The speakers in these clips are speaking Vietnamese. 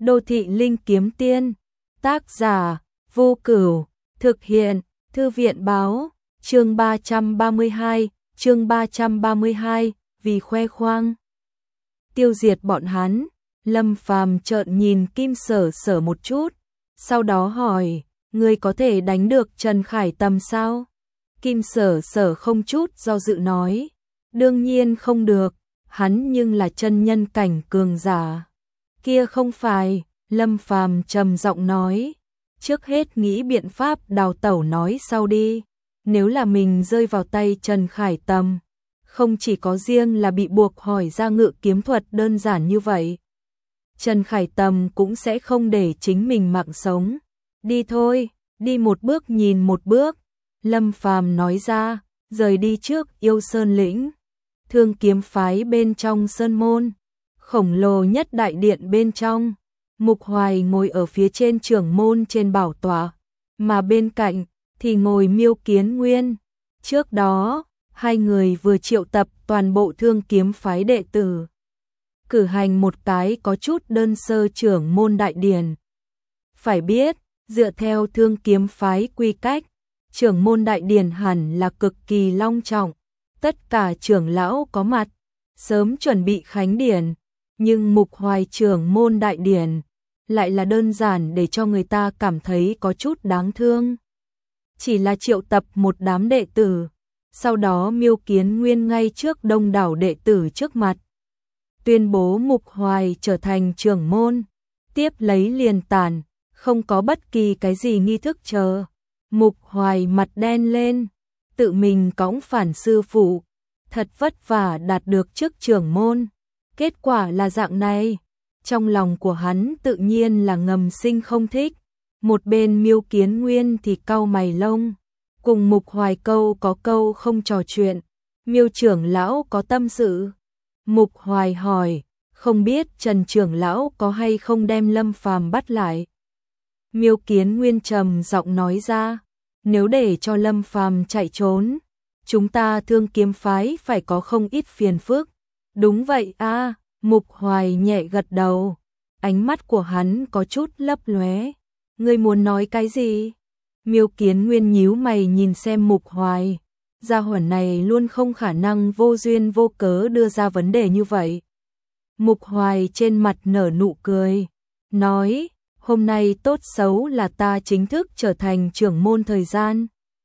Đô thị linh kiếm tiên, tác giả, Vô Cửu, thực hiện, Thư viện báo, chương 332, vì khoe khoang. Tiêu diệt bọn hắn, Lâm Phàm trợn nhìn Kim Sở Sở một chút, sau đó hỏi, ngươi có thể đánh được Trần Khải Tầm sao? Kim Sở Sở không chút do dự nói, đương nhiên không được, hắn nhưng là chân nhân cảnh cường giả. Kia không phải, Lâm Phàm trầm giọng nói, trước hết nghĩ biện pháp đào tẩu nói sau đi, nếu là mình rơi vào tay Trần Khải Tầm, không chỉ có riêng là bị buộc hỏi ra ngự kiếm thuật đơn giản như vậy. Trần Khải Tầm cũng sẽ không để chính mình mạng sống. Đi thôi, đi một bước nhìn một bước, Lâm Phàm nói ra, rời đi trước Yêu Sơn lĩnh. Thương kiếm phái bên trong sơn môn, khổng lồ nhất đại điện bên trong, Mục Hoài ngồi ở phía trên trưởng môn trên bảo tọa, mà bên cạnh thì ngồi Miêu Kiến Nguyên. Trước đó, hai người vừa triệu tập toàn bộ thương kiếm phái đệ tử, cử hành một cái có chút đơn sơ trưởng môn đại điển. Phải biết, dựa theo thương kiếm phái quy cách, trưởng môn đại điển hẳn là cực kỳ long trọng, tất cả trưởng lão có mặt, sớm chuẩn bị khánh điển, nhưng Mục Hoài trưởng môn đại điển lại là đơn giản để cho người ta cảm thấy có chút đáng thương. Chỉ là triệu tập một đám đệ tử, sau đó Miêu Kiến Nguyên ngay trước đông đảo đệ tử trước mặt, tuyên bố Mục Hoài trở thành trưởng môn, tiếp lấy liền tản, không có bất kỳ cái gì nghi thức chờ. Mục Hoài mặt đen lên, tự mình cõng phản sư phụ, thật vất vả đạt được chức trưởng môn, kết quả là dạng này. Trong lòng của hắn tự nhiên là ngầm sinh không thích, một bên Miêu Kiến Nguyên thì cau mày lông, cùng Mục Hoài câu có câu không trò chuyện, Miêu trưởng lão có tâm sự. Mục Hoài hỏi, không biết Trần trưởng lão có hay không đem Lâm Phàm bắt lại. Miêu Kiến Nguyên trầm giọng nói ra, nếu để cho Lâm Phàm chạy trốn, chúng ta thương kiếm phái phải có không ít phiền phức. Đúng vậy a, Mục Hoài nhẹ gật đầu, ánh mắt của hắn có chút lấp lóe. Ngươi muốn nói cái gì? Miêu Kiến Nguyên nhíu mày nhìn xem Mục Hoài, gia hỏa này luôn không khả năng vô duyên vô cớ đưa ra vấn đề như vậy. Mục Hoài trên mặt nở nụ cười, nói, hôm nay tốt xấu là ta chính thức trở thành trưởng môn thời gian.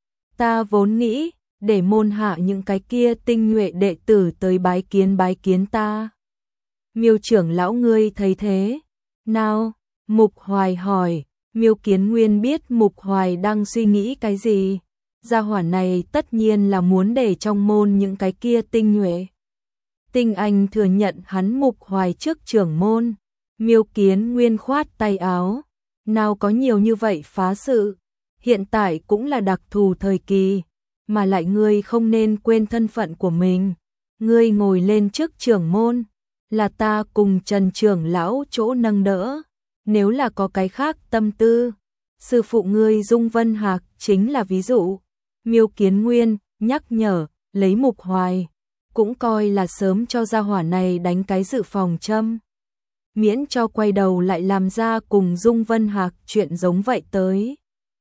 Ta vốn nghĩ, để môn hạ những cái kia tinh nhuệ đệ tử tới bái kiến ta. Miêu trưởng lão ngươi thấy thế nào? Mục Hoài hỏi. Miêu Kiến Nguyên biết Mục Hoài đang suy nghĩ cái gì. Gia hỏa này tất nhiên là muốn để trong môn những cái kia tinh nhuệ tinh anh thừa nhận hắn Mục Hoài trước trưởng môn. Miêu Kiến Nguyên khoát tay áo, nào có nhiều như vậy phá sự, hiện tại cũng là đặc thù thời kỳ, mà lại ngươi không nên quên thân phận của mình. Ngươi ngồi lên trước trưởng môn, là ta cùng Trần trưởng lão chỗ nâng đỡ, nếu là có cái khác tâm tư, sư phụ ngươi Dung Vân Hạc chính là ví dụ. Miêu Kiến Nguyên nhắc nhở, lấy Mục Hoài, cũng coi là sớm cho gia hỏa này đánh cái dự phòng châm, miễn cho quay đầu lại làm ra cùng Dung Vân Hạc chuyện giống vậy tới.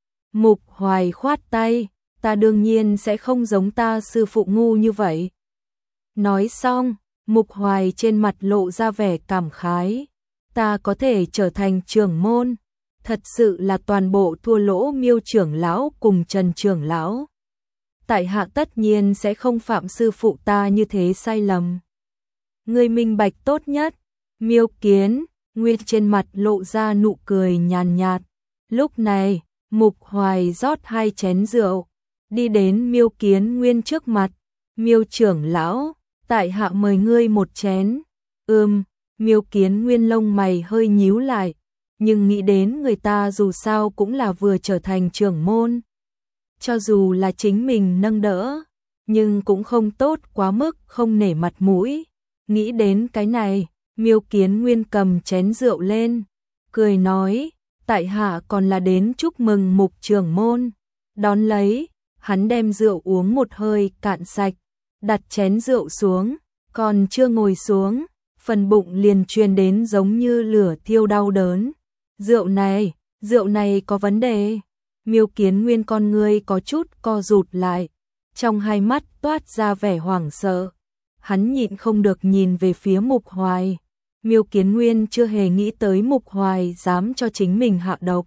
Mục Hoài khoát tay, ta đương nhiên sẽ không giống ta sư phụ ngu như vậy. Nói xong, Mục Hoài trên mặt lộ ra vẻ cảm khái, ta có thể trở thành trưởng môn, thật sự là toàn bộ thua lỗ Miêu trưởng lão cùng Trần trưởng lão. Tại hạ tất nhiên sẽ không phạm sư phụ ta như thế sai lầm. Người minh bạch tốt nhất. Miêu Kiến Nguyên trên mặt lộ ra nụ cười nhàn nhạt. Lúc này, Mục Hoài rót 2 chén rượu, đi đến Miêu Kiến Nguyên trước mặt. Miêu trưởng lão, tại hạ mời ngươi một chén. Miêu Kiến Nguyên lông mày hơi nhíu lại, nhưng nghĩ đến người ta dù sao cũng là vừa trở thành trưởng môn. Cho dù là chính mình nâng đỡ, nhưng cũng không tốt quá mức không nể mặt mũi. Nghĩ đến cái này, Miêu Kiến Nguyên cầm chén rượu lên, cười nói, tại hạ còn là đến chúc mừng Mục trưởng môn. Đón lấy, hắn đem rượu uống một hơi cạn sạch, đặt chén rượu xuống, còn chưa ngồi xuống, phần bụng liền truyền đến giống như lửa thiêu đau đớn. Rượu này có vấn đề. Miêu Kiến Nguyên con ngươi có chút co rụt lại, trong hai mắt toát ra vẻ hoảng sợ. Hắn nhịn không được nhìn về phía Mục Hoài. Miêu Kiến Nguyên chưa hề nghĩ tới Mục Hoài dám cho chính mình hạ độc.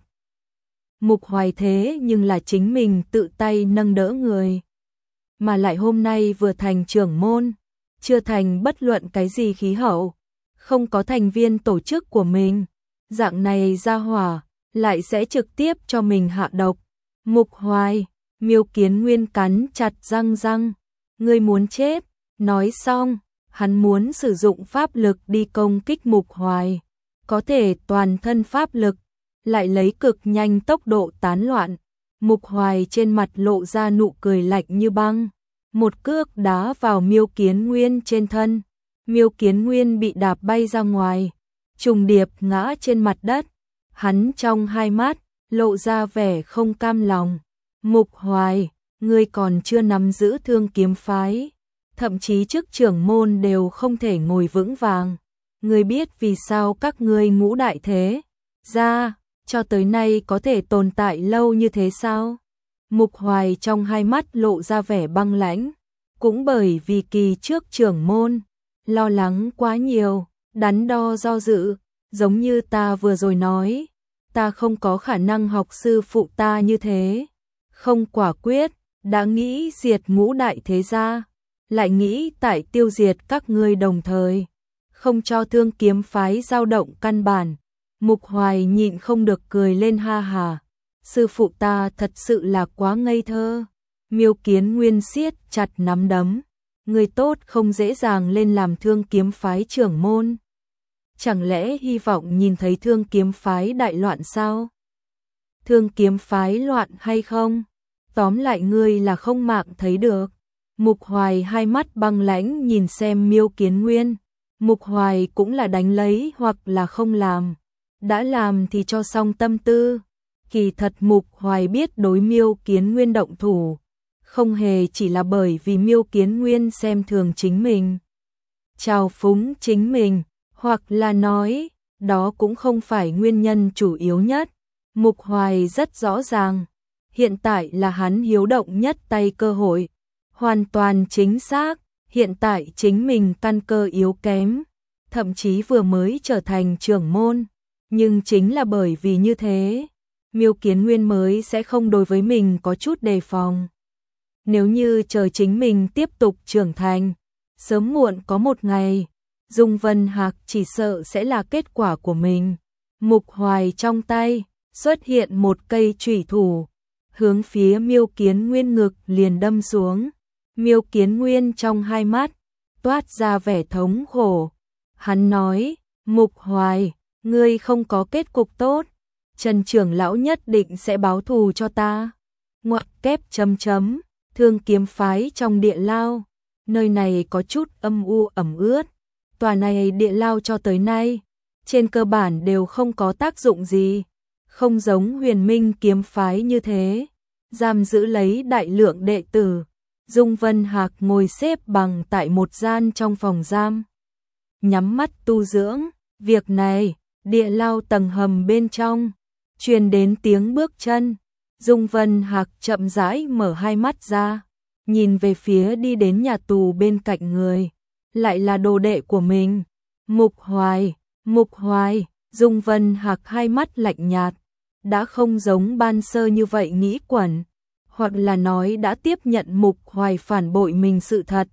Mục Hoài thế nhưng là chính mình tự tay nâng đỡ người. Mà lại hôm nay vừa thành trưởng môn, chưa thành bất luận cái gì khí hậu, không có thành viên tổ chức của mình. Dạng này ra hỏa, lại sẽ trực tiếp cho mình hạ độc. Mục Hoài, Miêu Kiến Nguyên cắn chặt răng. Ngươi muốn chết. Nói xong, hắn muốn sử dụng pháp lực đi công kích Mục Hoài. Có thể toàn thân pháp lực, lại lấy cực nhanh tốc độ tán loạn. Mục Hoài trên mặt lộ ra nụ cười lạnh như băng. Một cước đá vào Miêu Kiến Nguyên trên thân. Miêu Kiến Nguyên bị đạp bay ra ngoài, trùng điệp ngã trên mặt đất. Hắn trong hai mắt lộ ra vẻ không cam lòng. Mục Hoài, ngươi còn chưa nắm giữ Thương Kiếm phái, thậm chí chức trưởng môn đều không thể ngồi vững vàng. Ngươi biết vì sao các ngươi Ngũ Đại Thế gia cho tới nay có thể tồn tại lâu như thế sao? Mục Hoài trong hai mắt lộ ra vẻ băng lãnh, cũng bởi vì kỳ trước trưởng môn lo lắng quá nhiều, đắn đo do dự, giống như ta vừa rồi nói, ta không có khả năng học sư phụ ta như thế, không quả quyết, đã nghĩ diệt Ngũ Đại Thế gia, lại nghĩ tại tiêu diệt các ngươi đồng thời, không cho Thương Kiếm phái dao động căn bản. Mục Hoài nhịn không được cười lên ha hà. Sư phụ ta thật sự là quá ngây thơ. Miêu Kiến Nguyên siết chặt nắm đấm. Người tốt không dễ dàng lên làm Thương Kiếm phái trưởng môn. Chẳng lẽ hy vọng nhìn thấy Thương Kiếm phái đại loạn sao? Thương Kiếm phái loạn hay không? Tóm lại ngươi là không mạng thấy được. Mục Hoài hai mắt băng lãnh nhìn xem Miêu Kiến Nguyên. Mục Hoài cũng là đánh lấy hoặc là không làm. Đã làm thì cho xong tâm tư. Kỳ thật Mục Hoài biết đối Miêu Kiến Nguyên động thủ, không hề chỉ là bởi vì Miêu Kiến Nguyên xem thường chính mình, trào phúng chính mình, hoặc là nói, đó cũng không phải nguyên nhân chủ yếu nhất. Mục Hoài rất rõ ràng, hiện tại là hắn hiếu động nhất tay cơ hội. Hoàn toàn chính xác, hiện tại chính mình căn cơ yếu kém, thậm chí vừa mới trở thành trưởng môn. Nhưng chính là bởi vì như thế, Miêu Kiến Nguyên mới sẽ không đối với mình có chút đề phòng. Nếu như chờ chính mình tiếp tục trưởng thành, sớm muộn có một ngày, Dung Vân Hạc chỉ sợ sẽ là kết quả của mình. Mục Hoài trong tay xuất hiện một cây chủy thủ, hướng phía Miêu Kiến Nguyên ngực liền đâm xuống. Miêu Kiến Nguyên trong hai mắt toát ra vẻ thống khổ. Hắn nói, Mục Hoài, ngươi không có kết cục tốt, Trần trưởng lão nhất định sẽ báo thù cho ta. Ngoặc kép chấm chấm, Thương Kiếm phái trong địa lao, nơi này có chút âm u ẩm ướt. Tòa này địa lao cho tới nay, trên cơ bản đều không có tác dụng gì, không giống Huyền Minh kiếm phái như thế, giam giữ lấy đại lượng đệ tử. Dung Vân Hạc ngồi xếp bằng tại một gian trong phòng giam, nhắm mắt tu dưỡng. Việc này, địa lao tầng hầm bên trong, truyền đến tiếng bước chân. Dung Vân Hạc chậm rãi mở hai mắt ra, nhìn về phía đi đến nhà tù bên cạnh người, lại là đồ đệ của mình. Mục Hoài, Mục Hoài, Dung Vân Hạc hai mắt lạnh nhạt, đã không giống ban sơ như vậy nghĩ quẩn, hoặc là nói đã tiếp nhận Mục Hoài phản bội mình sự thật.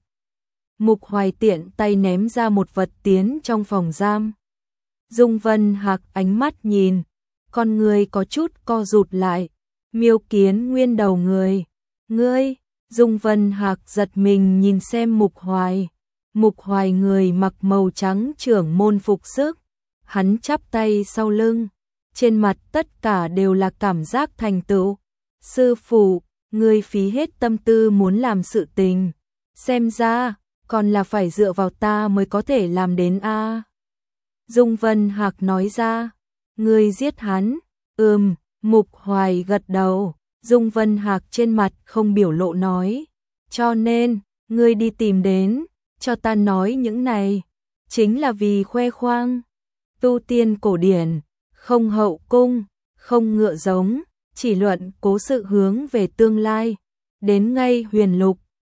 Mục Hoài tiện tay ném ra một vật tiến trong phòng giam. Dung Vân Hạc ánh mắt nhìn, con người có chút co rụt lại. Miêu Kiến Nguyên đầu người. Ngươi, Dung Vân Hạc giật mình nhìn xem Mục Hoài. Mục Hoài người mặc màu trắng trưởng môn phục sức. Hắn chắp tay sau lưng, trên mặt tất cả đều là cảm giác thành tựu. Sư phụ, ngươi phí hết tâm tư muốn làm sự tình, xem ra còn là phải dựa vào ta mới có thể làm đến a. Dung Vân Hạc nói ra, ngươi giết hắn. Mục Hoài gật đầu. Dung Vân Hạc trên mặt không biểu lộ nói, cho nên ngươi đi tìm đến, cho ta nói những này. chính là vì khoe khoang. Tu tiên cổ điển, không hậu cung, không ngựa giống, chỉ luận cố sự hướng về tương lai. Đến ngay huyền lục,